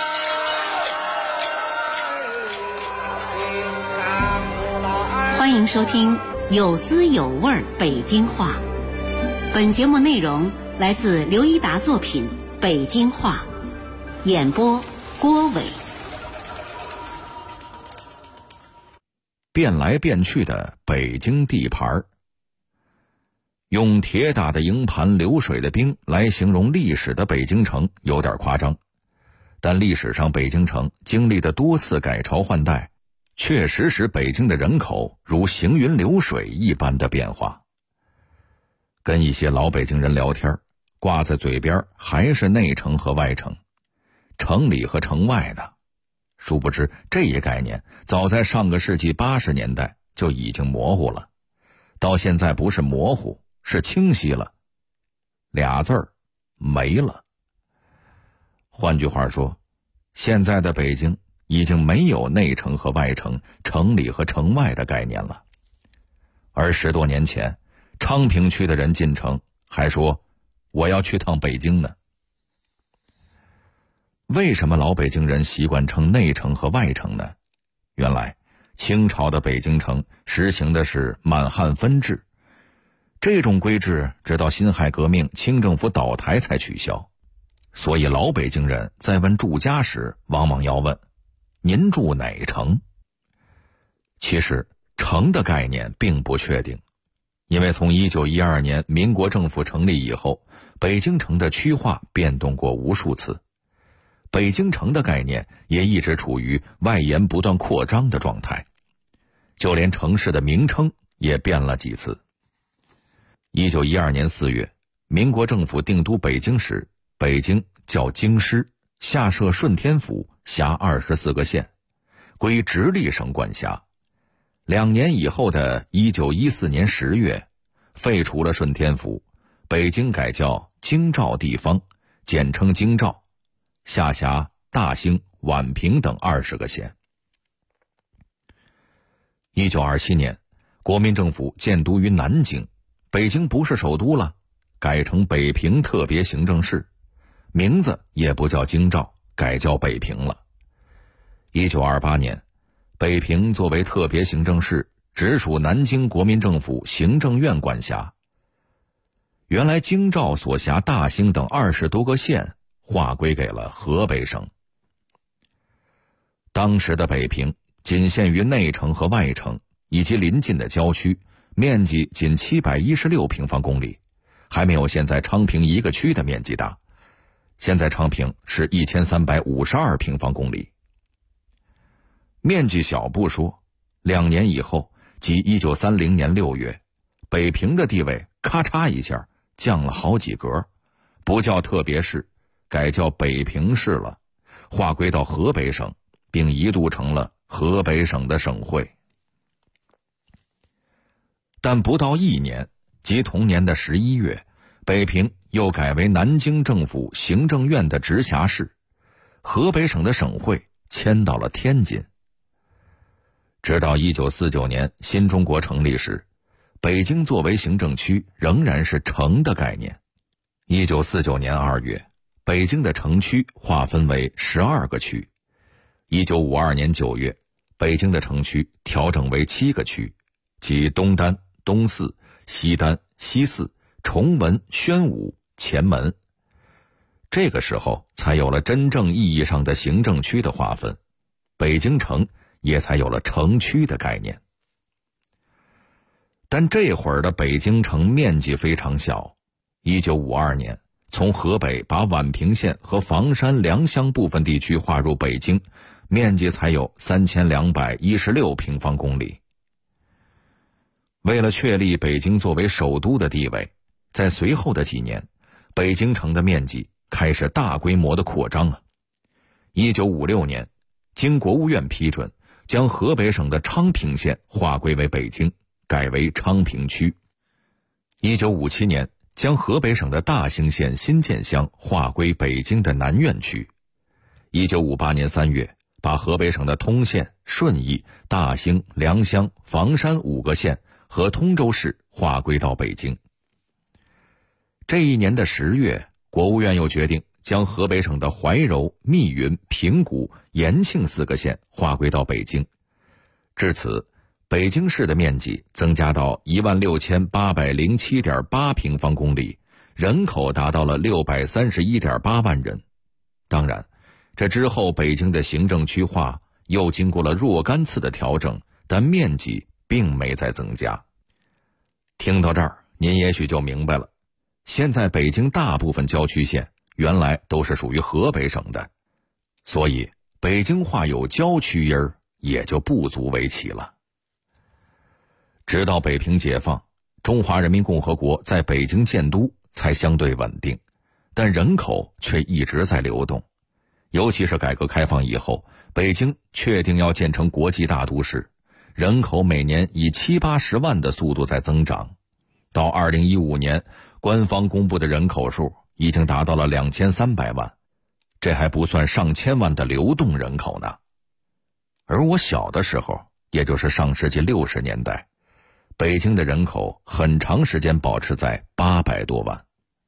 欢迎收听有滋有味儿北京话。本节目内容来自刘一达作品《北京话》，演播郭伟。 变来变去的北京地盘，用铁打的营盘流水的兵来形容历史的北京城有点夸张，但历史上北京城经历的多次改朝换代，确实使北京的人口如行云流水一般的变化。跟一些老北京人聊天，挂在嘴边还是内城和外城，城里和城外的。殊不知这一概念早在上个世纪80年代就已经模糊了，到现在不是模糊，是清晰了，俩字儿没了。换句话说，现在的北京已经没有内城和外城、城里和城外的概念了。而10多年前，昌平区的人进城还说我要去趟北京呢。为什么老北京人习惯称内城和外城呢？原来清朝的北京城实行的是满汉分治，这种规制直到辛亥革命清政府倒台才取消。所以老北京人在问住家时往往要问您住哪城。其实城的概念并不确定，因为从1912年民国政府成立以后，北京城的区划变动过无数次，北京城的概念也一直处于外延不断扩张的状态，就连城市的名称也变了几次。1912年4月，民国政府定都北京时，北京叫京师，下设顺天府，辖24个县，归直隶省管辖。2年以后的1914年10月，废除了顺天府，北京改叫京兆地方，简称京兆，下辖大兴、宛平等20个县。1927年，国民政府建都于南京，北京不是首都了，改成北平特别行政市，名字也不叫京兆，改叫北平了。1928年，北平作为特别行政市，直属南京国民政府行政院管辖。原来京兆所辖大兴等20多个县划归给了河北省。当时的北平仅限于内城和外城以及邻近的郊区，面积仅716平方公里，还没有现在昌平一个区的面积大。现在昌平是1352平方公里。面积小不说，2年以后，即1930年6月，北平的地位咔嚓一下降了好几格，不叫特别市，改叫北平市了，划归到河北省，并一度成了河北省的省会。但不到1年， 即同年的11月，北平又改为南京政府行政院的直辖市，河北省的省会迁到了天津。直到1949年新中国成立时，北京作为行政区仍然是城的概念。1949年2月，北京的城区划分为12个区。1952年9月，北京的城区调整为7个区，即东单、东四、西单、西四、崇文、宣武、前门。这个时候才有了真正意义上的行政区的划分，北京城也才有了城区的概念。但这会儿的北京城面积非常小。1952年，从河北把宛平县和房山、良乡部分地区划入北京，面积才有3216平方公里。为了确立北京作为首都的地位，在随后的几年，北京城的面积开始大规模的扩张啊。1956年，经国务院批准，将河北省的昌平县划归为北京，改为昌平区。1957年，将河北省的大兴县新建乡划归北京的南苑区。1958年3月，把河北省的通县、顺义、大兴、良乡、房山5个县和通州市划归到北京。这一年的10月，国务院又决定将河北省的怀柔、密云、平谷、延庆4个县划归到北京。至此，北京市的面积增加到16807.8平方公里，人口达到了631.8万人。当然，这之后北京的行政区划又经过了若干次的调整，但面积并没再增加。听到这儿，您也许就明白了，现在北京大部分郊区县原来都是属于河北省的，所以北京话有郊区音儿也就不足为奇了。直到北平解放，中华人民共和国在北京建都才相对稳定，但人口却一直在流动。尤其是改革开放以后，北京确定要建成国际大都市，人口每年以70-80万的速度在增长。到2015年，官方公布的人口数已经达到了2300万，这还不算上千万的流动人口呢。而我小的时候，也就是上世纪60年代，北京的人口很长时间保持在800多万。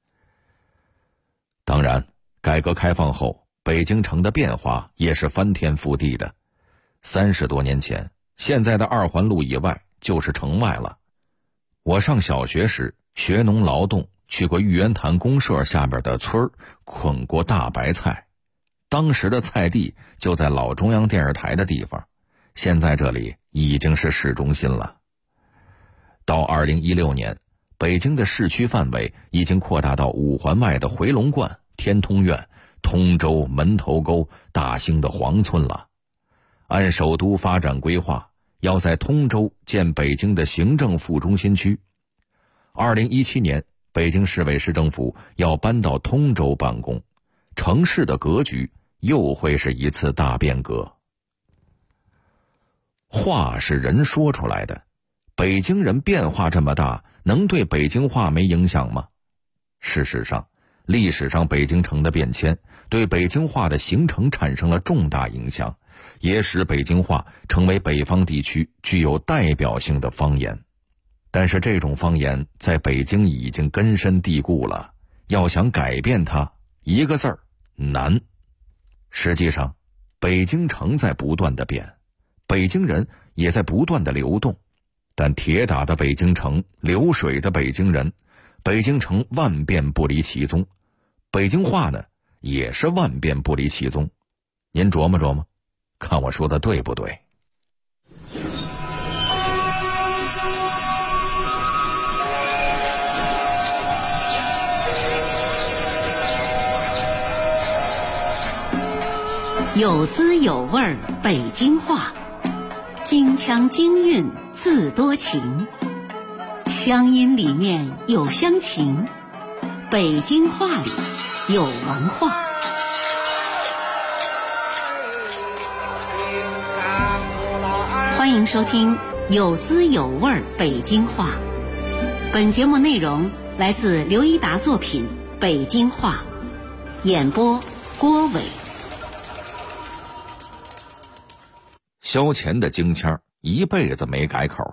当然，改革开放后，北京城的变化也是翻天覆地的。30多年前，现在的2环路以外就是城外了。我上小学时学农劳动，去过玉渊潭公社下边的村儿，捆过大白菜。当时的菜地就在老中央电视台的地方，现在这里已经是市中心了。到2016年，北京的市区范围已经扩大到5环外的回龙观、天通苑、通州、门头沟、大兴的黄村了。按首都发展规划，要在通州建北京的行政副中心区。2017年，北京市委市政府要搬到通州办公，城市的格局又会是一次大变革。话是人说出来的，北京人变化这么大，能对北京话没影响吗？事实上，历史上北京城的变迁对北京话的形成产生了重大影响，也使北京话成为北方地区具有代表性的方言。但是这种方言在北京已经根深蒂固了，要想改变它，一个字儿，难。实际上，北京城在不断的变，北京人也在不断的流动，但铁打的北京城，流水的北京人，北京城万变不离其宗，北京话呢，也是万变不离其宗。您琢磨琢磨，看我说的对不对？ 有滋有味北京话，京腔京韵自多情，乡音里面有乡情，北京话里有文化。欢迎收听有滋有味北京话。 本节目内容来自刘一达作品《北京话》，演播郭伟。 萧乾的京腔一辈子没改口。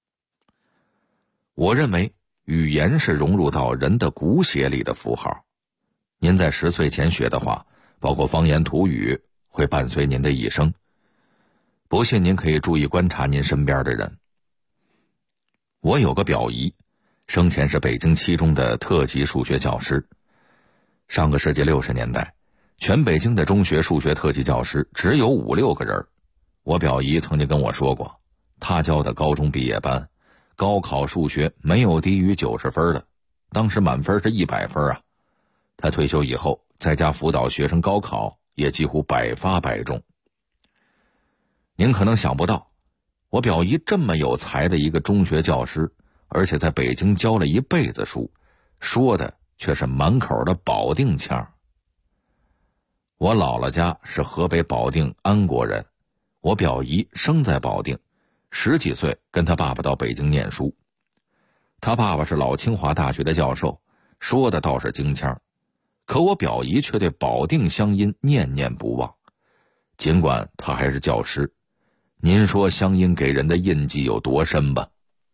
我认为语言是融入到人的骨血里的符号。您在10岁前学的话，包括方言土语，会伴随您的一生。不信您可以注意观察您身边的人。我有个表姨，生前是北京7中的特级数学教师。上个世纪60年代，全北京的中学数学特级教师只有5、6个人。我表姨曾经跟我说过，她教的高中毕业班，高考数学没有低于90分的，当时满分是100分啊。她退休以后，在家辅导学生高考，也几乎百发百中。您可能想不到，我表姨这么有才的一个中学教师，而且在北京教了一辈子书，说的却是满口的保定腔。我姥姥家是河北保定安国人，我表姨生在保定，10几岁跟她爸爸到北京念书。她爸爸是老清华大学的教授，说的倒是京腔，可我表姨却对保定乡音念念不忘。尽管她还是教师，您说乡音给人的印记有多深吧？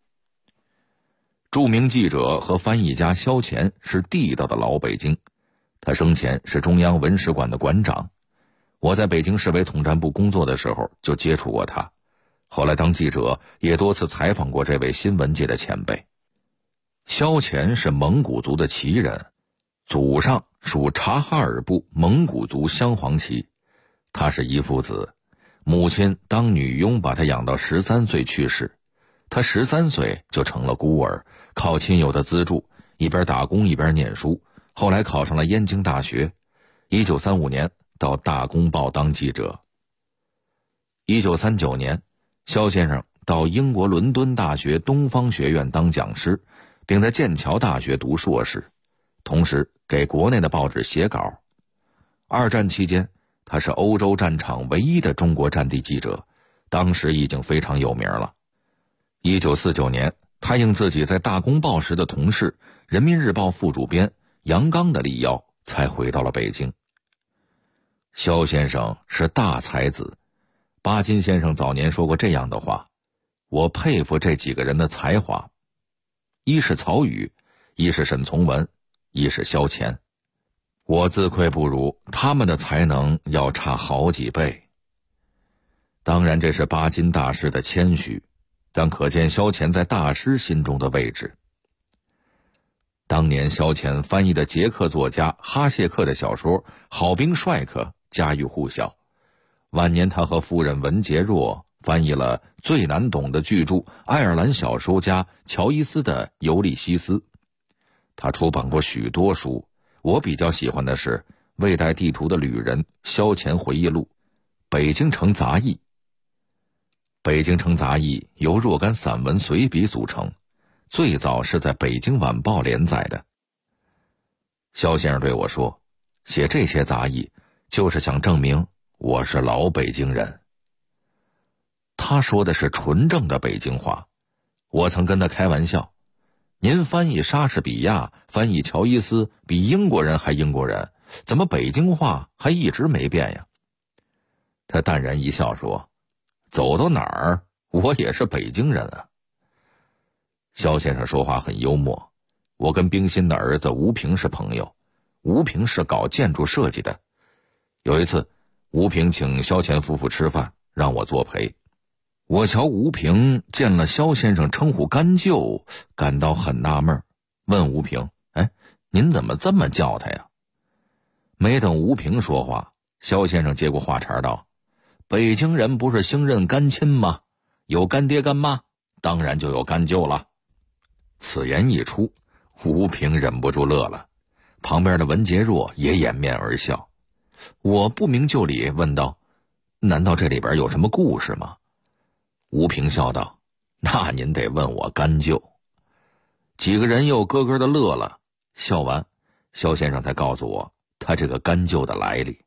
著名记者和翻译家萧乾是地道的老北京，他生前是中央文史馆的馆长。我在北京市委统战部工作的时候就接触过他，后来当记者也多次采访过这位新闻界的前辈。萧乾是蒙古族的旗人，祖上属察哈尔部蒙古族镶黄旗。他是一父子，母亲当女佣把他养到13岁去世，他13岁就成了孤儿，靠亲友的资助，一边打工一边念书，后来考上了燕京大学。1935年到大公报当记者。1939年，萧先生到英国伦敦大学东方学院当讲师，并在剑桥大学读硕士，同时给国内的报纸写稿。2战期间，他是欧洲战场唯一的中国战地记者，当时已经非常有名了。1949年，他应自己在大公报时的同事人民日报副主编杨刚的力邀，才回到了北京。萧先生是大才子，巴金先生早年说过这样的话，我佩服这几个人的才华，一是曹禺，一是沈从文，一是萧乾。我自愧不如，他们的才能要差好几倍。当然这是巴金大师的谦虚，但可见萧乾在大师心中的位置。当年萧乾翻译的捷克作家哈谢克的小说《好兵帅克》家喻户晓，晚年他和夫人文洁若翻译了最难懂的巨著爱尔兰小说家乔伊斯的《尤利西斯》。他出版过许多书，我比较喜欢的是《未带地图的旅人》萧乾回忆录、《北京城杂役》。《北京城杂役》由若干散文随笔组成，最早是在《北京晚报》连载的。萧先生对我说，写这些杂役就是想证明我是老北京人。他说的是纯正的北京话，我曾跟他开玩笑，您翻译莎士比亚、翻译乔伊斯比英国人还英国人，怎么北京话还一直没变呀？他淡然一笑说，走到哪儿我也是北京人啊。萧先生说话很幽默，我跟冰心的儿子吴平是朋友，吴平是搞建筑设计的。有一次，吴平请萧乾夫妇吃饭，让我作陪。我瞧吴平见了萧先生称呼干舅，感到很纳闷，问吴平，您怎么这么叫他呀？没等吴平说话，萧先生接过话茬道，北京人不是兴认干亲吗？有干爹干妈，当然就有干舅了。此言一出，吴平忍不住乐了，旁边的文洁若也掩面而笑。我不明就里问道，难道这里边有什么故事吗？吴平笑道，那您得问我干舅。几个人又咯咯的乐了，笑完，萧先生才告诉我他这个干舅的来历。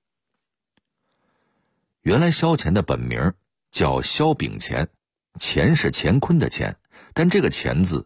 原来萧乾的本名叫萧秉乾，乾是乾坤的乾，但这个乾字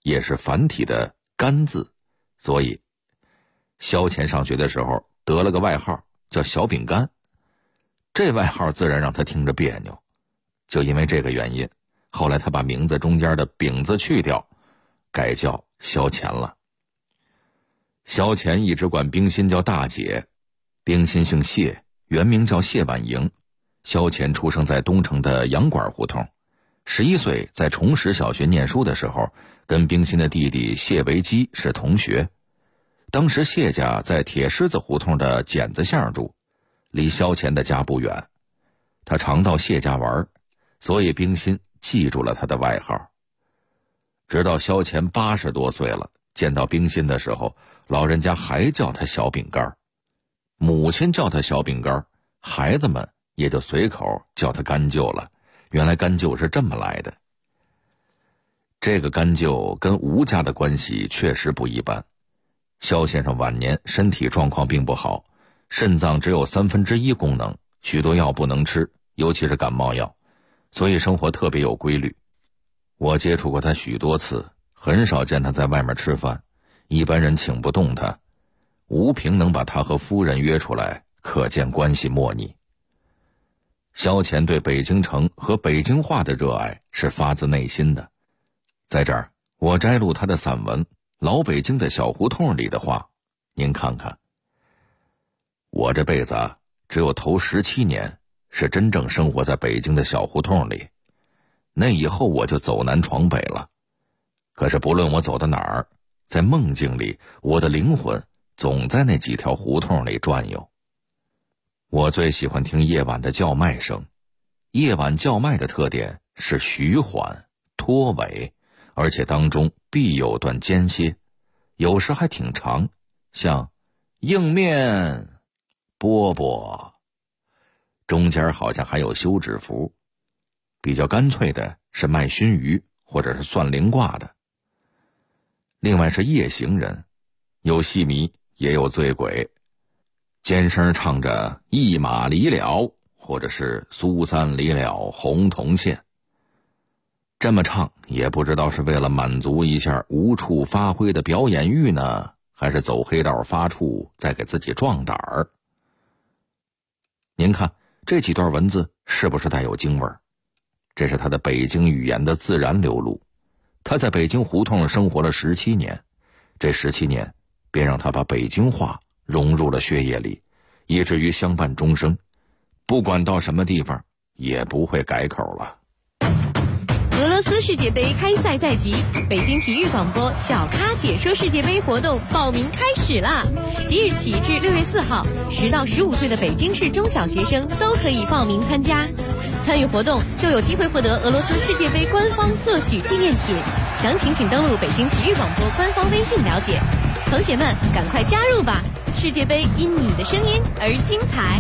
也是繁体的甘字，所以萧乾上学的时候得了个外号叫小饼干。这外号自然让他听着别扭，就因为这个原因，后来他把名字中间的饼字去掉，改叫萧乾了。萧乾一直管冰心叫大姐，冰心姓谢，原名叫谢婉莹。萧乾出生在东城的洋馆胡同，11岁在崇实小学念书的时候，跟冰心的弟弟谢维基是同学。当时谢家在铁狮子胡同的剪子巷住，离萧乾的家不远。他常到谢家玩，所以冰心记住了他的外号。直到萧乾80多岁了，见到冰心的时候，老人家还叫他小饼干，母亲叫他小饼干，孩子们也就随口叫他干舅了。原来干舅是这么来的。这个干舅跟吴家的关系确实不一般。萧先生晚年身体状况并不好，肾脏只有1/3功能，许多药不能吃，尤其是感冒药，所以生活特别有规律。我接触过他许多次，很少见他在外面吃饭，一般人请不动他。吴平能把他和夫人约出来，可见关系莫逆。萧乾对北京城和北京话的热爱是发自内心的。在这儿，我摘录他的散文《老北京的小胡同》里的话，您看看。我这辈子只有头17年是真正生活在北京的小胡同里，那以后我就走南闯北了。可是不论我走到哪儿，在梦境里，我的灵魂总在那几条胡同里转悠。我最喜欢听夜晚的叫卖声。夜晚叫卖的特点是徐缓、拖尾，而且当中必有段间歇，有时还挺长，像硬面、饽饽，中间好像还有休止符。比较干脆的是卖熏鱼或者是算灵卦的。另外是夜行人，有戏迷也有醉鬼，尖声唱着一马离了，或者是苏三离了红铜线。这么唱也不知道是为了满足一下无处发挥的表演欲呢，还是走黑道发怵再给自己壮胆儿。您看这几段文字是不是带有京味儿？这是他的北京语言的自然流露。他在北京胡同生活了17年，这17年便让他把北京话融入了血液里，以至于相伴终生，不管到什么地方也不会改口了。 俄罗斯世界杯开赛在即，北京体育广播小咖解说世界杯活动报名开始啦！即日起至6月4号，10到15岁的北京市中小学生都可以报名参加。参与活动就有机会获得俄罗斯世界杯官方特许纪念品，详情请登录北京体育广播官方微信了解。同学们，赶快加入吧！世界杯因你的声音而精彩。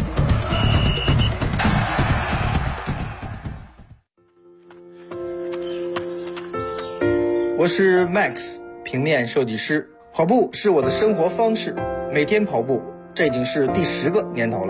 我是 Max， 平面设计师。跑步是我的生活方式，每天跑步，这已经是第10个年头了。